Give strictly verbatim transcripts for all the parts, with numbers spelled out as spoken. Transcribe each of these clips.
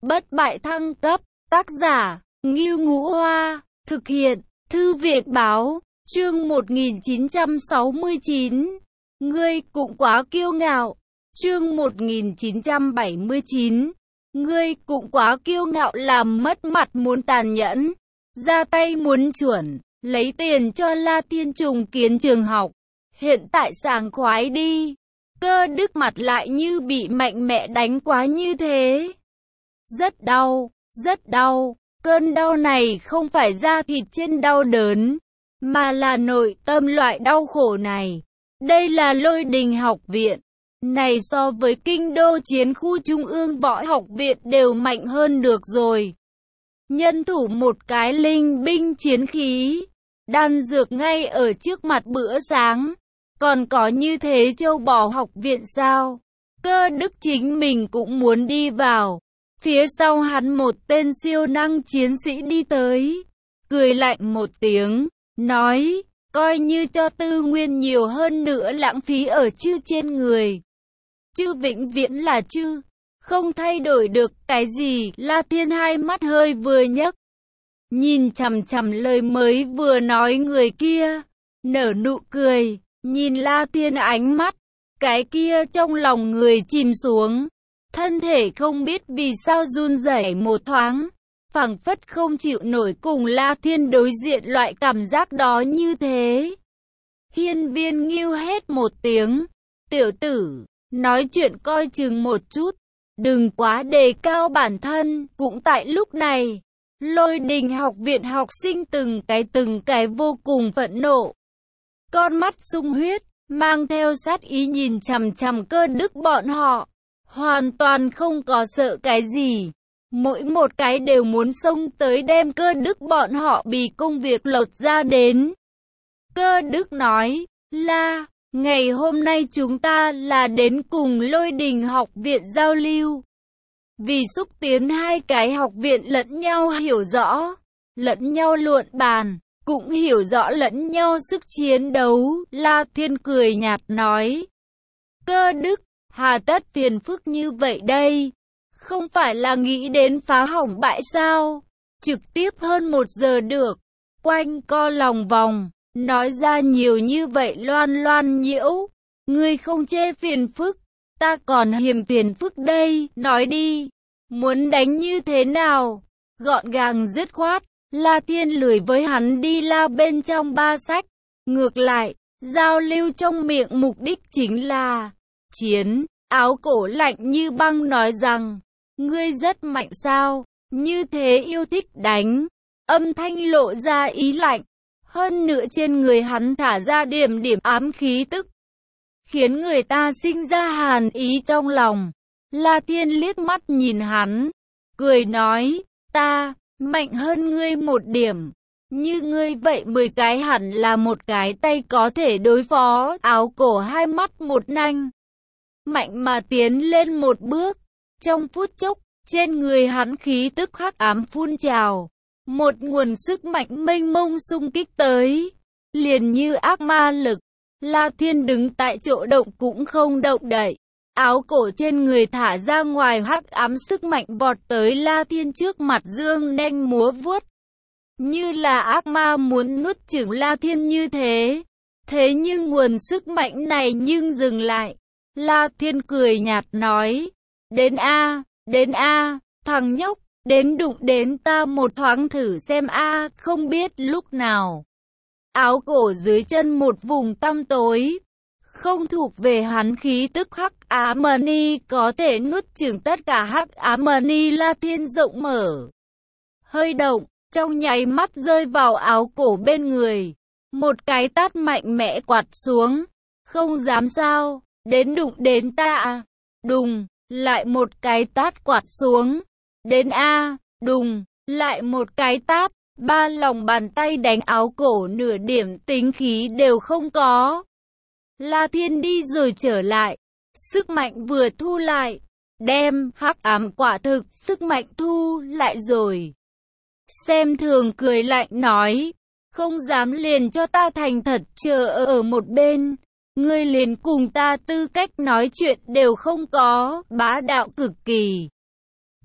bất bại thăng cấp, tác giả, Ngưu Ngũ Hoa, thực hiện, Thư viện Báo, chương một nghìn chín trăm sáu mươi chín. Ngươi cũng quá kiêu ngạo, chương một nghìn chín trăm bảy mươi chín. Ngươi cũng quá kiêu ngạo, làm mất mặt muốn tàn nhẫn, ra tay muốn chuẩn, lấy tiền cho La Tiên trùng kiến trường học. Hiện tại sảng khoái đi. Cơ Đức mặt lại như bị mạnh mẽ đánh quá như thế. Rất đau, rất đau. Cơn đau này không phải da thịt trên đau đớn, mà là nội tâm loại đau khổ này. Đây là Lôi Đình học viện. Này so với Kinh Đô Chiến khu Trung ương Võ học viện đều mạnh hơn được rồi. Nhân thủ một cái linh binh chiến khí, đan dược ngay ở trước mặt bữa sáng. Còn có như thế châu bò học viện sao? Cơ Đức chính mình cũng muốn đi vào. Phía sau hắn một tên siêu năng chiến sĩ đi tới, cười lạnh một tiếng, nói, coi như cho tư nguyên nhiều hơn nữa lãng phí ở chư trên người. Chư vĩnh viễn là chư, không thay đổi được cái gì. La Thiên hai mắt hơi vừa nhấc, nhìn chằm chằm lời mới vừa nói người kia, nở nụ cười, nhìn La Thiên ánh mắt, cái kia trong lòng người chìm xuống. Thân thể không biết vì sao run rẩy một thoáng, phảng phất không chịu nổi cùng La Thiên đối diện loại cảm giác đó như thế. Hiên Viên Ngưu hét một tiếng, tiểu tử, nói chuyện coi chừng một chút, đừng quá đề cao bản thân. Cũng tại lúc này, Lôi Đình học viện học sinh từng cái từng cái vô cùng phẫn nộ. Con mắt sung huyết, mang theo sát ý nhìn chằm chằm Cơ Đức bọn họ. Hoàn toàn không có sợ cái gì. Mỗi một cái đều muốn xông tới đem Cơ Đức bọn họ bị công việc lột ra đến. Cơ Đức nói, La, ngày hôm nay chúng ta là đến cùng Lôi Đình học viện giao lưu. Vì xúc tiến hai cái học viện lẫn nhau hiểu rõ, lẫn nhau luận bàn, cũng hiểu rõ lẫn nhau sức chiến đấu. La Thiên cười nhạt nói, Cơ Đức, hà tất phiền phức như vậy đây? Không phải là nghĩ đến phá hỏng bại sao? Trực tiếp hơn một giờ được. Quanh co lòng vòng, nói ra nhiều như vậy loan loan nhiễu. Ngươi không chê phiền phức, ta còn hiềm phiền phức đây. Nói đi, muốn đánh như thế nào? Gọn gàng dứt khoát. La Thiên lười với hắn đi la bên trong ba sách. Ngược lại, giao lưu trong miệng mục đích chính là chiến. Áo cổ lạnh như băng nói rằng, ngươi rất mạnh sao, như thế yêu thích đánh. Âm thanh lộ ra ý lạnh, hơn nữa trên người hắn thả ra điểm điểm ám khí tức, khiến người ta sinh ra hàn ý trong lòng. La Thiên liếc mắt nhìn hắn, cười nói, ta mạnh hơn ngươi một điểm, như ngươi vậy mười cái hẳn là một cái tay có thể đối phó. Áo cổ hai mắt một nanh, mạnh mà tiến lên một bước. Trong phút chốc, trên người hắn khí tức hắc ám phun trào, một nguồn sức mạnh mênh mông xung kích tới, liền như ác ma lực. La Thiên đứng tại chỗ động cũng không động đậy. Áo cổ trên người thả ra ngoài hắc ám sức mạnh vọt tới La Thiên trước mặt, dương nanh múa vuốt, như là ác ma muốn nuốt chửng La Thiên như thế. Thế nhưng nguồn sức mạnh này nhưng dừng lại. La Thiên cười nhạt nói, đến a, đến a, thằng nhóc, đến đụng đến ta một thoáng thử xem a. Không biết lúc nào, áo cổ dưới chân một vùng tăm tối, không thuộc về hắn khí tức hắc ám ni có thể nuốt chửng tất cả hắc ám ni. La Thiên rộng mở, hơi động, trong nháy mắt rơi vào áo cổ bên người, một cái tát mạnh mẽ quạt xuống. Không dám sao? Đến đụng đến ta à? Đùng, lại một cái tát quạt xuống. Đến a, đùng, lại một cái tát. Ba lòng bàn tay đánh áo cổ nửa điểm tính khí đều không có. La Thiên đi rồi trở lại, sức mạnh vừa thu lại, đem hắc ám quả thực sức mạnh thu lại rồi. Xem thường cười lạnh nói, không dám liền cho ta thành thật chờ ở một bên. Ngươi liền cùng ta tư cách nói chuyện đều không có, bá đạo cực kỳ.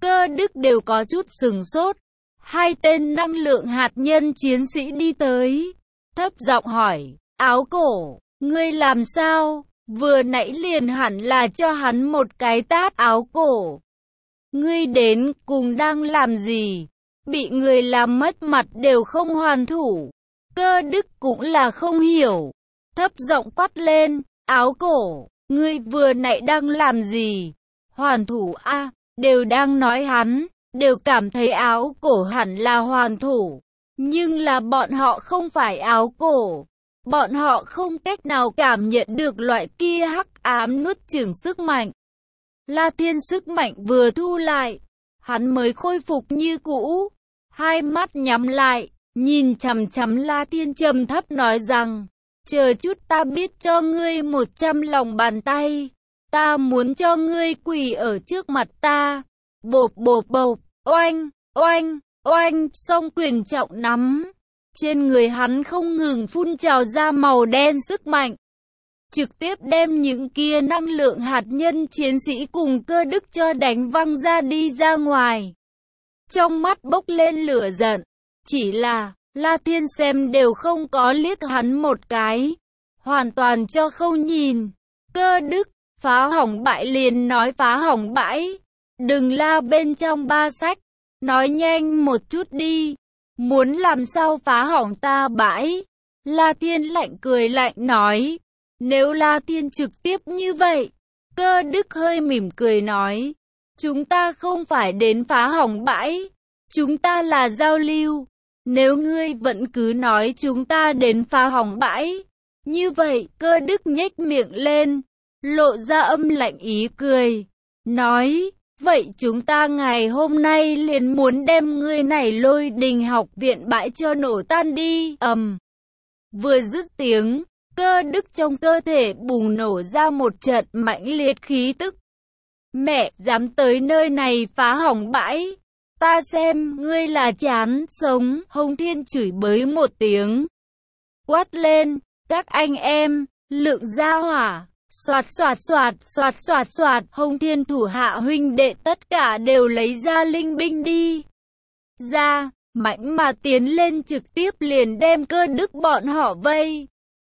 Cơ Đức đều có chút sửng sốt. Hai tên năng lượng hạt nhân chiến sĩ đi tới, thấp giọng hỏi, áo cổ, ngươi làm sao? Vừa nãy liền hẳn là cho hắn một cái tát. Áo cổ, ngươi đến cùng đang làm gì? Bị người làm mất mặt đều không hoàn thủ. Cơ Đức cũng là không hiểu, thấp giọng quát lên, áo cổ, ngươi vừa nãy đang làm gì? Hoàn thủ a? À, đều đang nói hắn, đều cảm thấy áo cổ hẳn là hoàn thủ, nhưng là bọn họ không phải áo cổ. Bọn họ không cách nào cảm nhận được loại kia hắc ám nuốt chửng sức mạnh. La Thiên sức mạnh vừa thu lại, hắn mới khôi phục như cũ, hai mắt nhắm lại, nhìn chằm chằm La Thiên trầm thấp nói rằng, chờ chút ta biết cho ngươi một trăm lòng bàn tay, ta muốn cho ngươi quỳ ở trước mặt ta. Bộp bộp bộp, oanh, oanh, oanh, song quyền trọng nắm. Trên người hắn không ngừng phun trào ra màu đen sức mạnh, trực tiếp đem những kia năng lượng hạt nhân chiến sĩ cùng Cơ Đức cho đánh văng ra đi ra ngoài. Trong mắt bốc lên lửa giận, chỉ là La Thiên xem đều không có liếc hắn một cái, hoàn toàn cho không nhìn. Cơ Đức, phá hỏng bãi liền nói phá hỏng bãi, đừng la bên trong ba sách, nói nhanh một chút đi. Muốn làm sao phá hỏng ta bãi? La Thiên lạnh cười lạnh nói. Nếu La Thiên trực tiếp như vậy, Cơ Đức hơi mỉm cười nói, chúng ta không phải đến phá hỏng bãi, chúng ta là giao lưu. Nếu ngươi vẫn cứ nói chúng ta đến phá hỏng bãi, như vậy Cơ Đức nhếch miệng lên, lộ ra âm lạnh ý cười, nói, vậy chúng ta ngày hôm nay liền muốn đem ngươi này Lôi Đình học viện bãi cho nổ tan đi. Ầm. Vừa dứt tiếng, Cơ Đức trong cơ thể bùng nổ ra một trận mãnh liệt khí tức. Mẹ, dám tới nơi này phá hỏng bãi, ta xem ngươi là chán sống. Hồng Thiên chửi bới một tiếng, quát lên, các anh em, lượng gia hỏa. Soạt soạt soạt, soạt soạt soạt, Hồng Thiên thủ hạ huynh đệ tất cả đều lấy ra linh binh đi ra, mãnh mà tiến lên trực tiếp liền đem Cơ Đức bọn họ vây.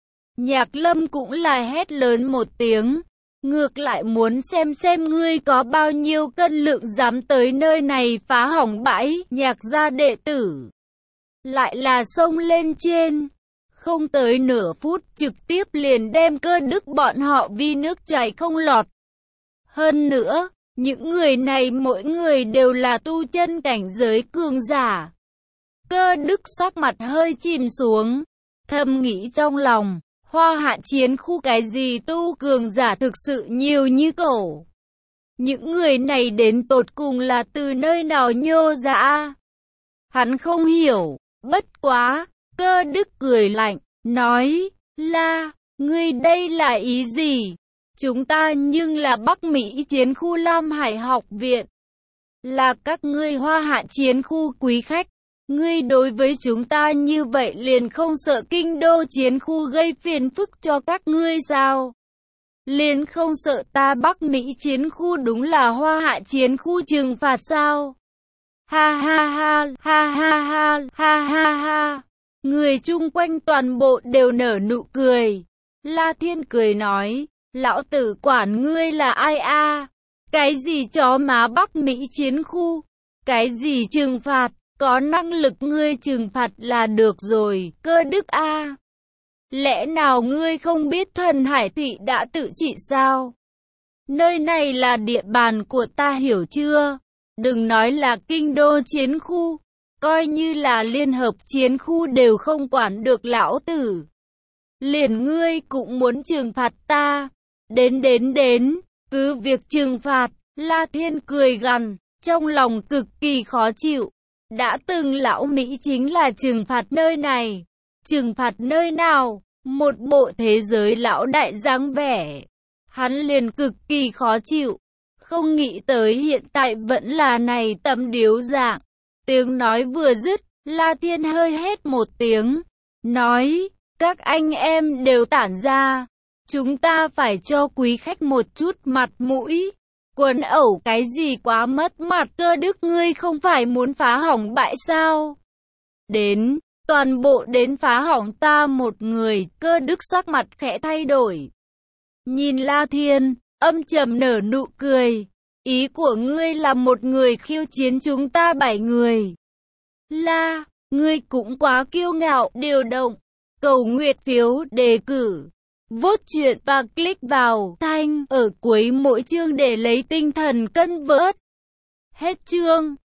Nhạc Lâm cũng là hét lớn một tiếng, ngược lại muốn xem xem ngươi có bao nhiêu cân lượng dám tới nơi này phá hỏng bãi. Nhạc gia đệ tử lại là xông lên trên, không tới nửa phút trực tiếp liền đem Cơ Đức bọn họ vi nước chảy không lọt. Hơn nữa, những người này mỗi người đều là tu chân cảnh giới cường giả. Cơ Đức sắc mặt hơi chìm xuống, thầm nghĩ trong lòng, Hoa Hạ chiến khu cái gì tu cường giả thực sự nhiều như cẩu. Những người này đến tột cùng là từ nơi nào nhô ra? Hắn không hiểu, bất quá, Cơ Đức cười lạnh, nói, la, ngươi đây là ý gì? Chúng ta nhưng là Bắc Mỹ chiến khu Lam Hải học viện, là các ngươi Hoa Hạ chiến khu quý khách. Ngươi đối với chúng ta như vậy liền không sợ kinh đô chiến khu gây phiền phức cho các ngươi sao? Liền không sợ ta Bắc Mỹ chiến khu đúng là Hoa Hạ chiến khu trừng phạt sao? Ha ha ha, ha ha ha, ha ha ha. Người chung quanh toàn bộ đều nở nụ cười. La Thiên cười nói, lão tử quản ngươi là ai a? Cái gì chó má Bắc Mỹ chiến khu? Cái gì trừng phạt? Có năng lực ngươi trừng phạt là được rồi, Cơ Đức a. Lẽ nào ngươi không biết Thần Hải thị đã tự trị sao? Nơi này là địa bàn của ta hiểu chưa? Đừng nói là kinh đô chiến khu, coi như là liên hợp chiến khu đều không quản được lão tử. Liền ngươi cũng muốn trừng phạt ta. Đến đến đến, cứ việc trừng phạt. La Thiên cười gằn, trong lòng cực kỳ khó chịu. Đã từng lão Mỹ chính là trừng phạt nơi này. Trừng phạt nơi nào? Một bộ thế giới lão đại dáng vẻ. Hắn liền cực kỳ khó chịu. Không nghĩ tới hiện tại vẫn là này tấm điếu dạng. Tiếng nói vừa dứt, La Thiên hơi hét một tiếng. Nói, các anh em đều tản ra. Chúng ta phải cho quý khách một chút mặt mũi. Quần ẩu cái gì quá mất mặt, Cơ Đức ngươi không phải muốn phá hỏng bại sao? Đến, toàn bộ đến phá hỏng ta một người, Cơ Đức sắc mặt khẽ thay đổi. Nhìn La Thiên, âm trầm nở nụ cười. Ý của ngươi là một người khiêu chiến chúng ta bảy người. La, ngươi cũng quá kiêu ngạo, điều động. Cầu nguyện phiếu đề cử. Vote chuyện và click vào thanh ở cuối mỗi chương để lấy tinh thần cân vớt. Hết chương.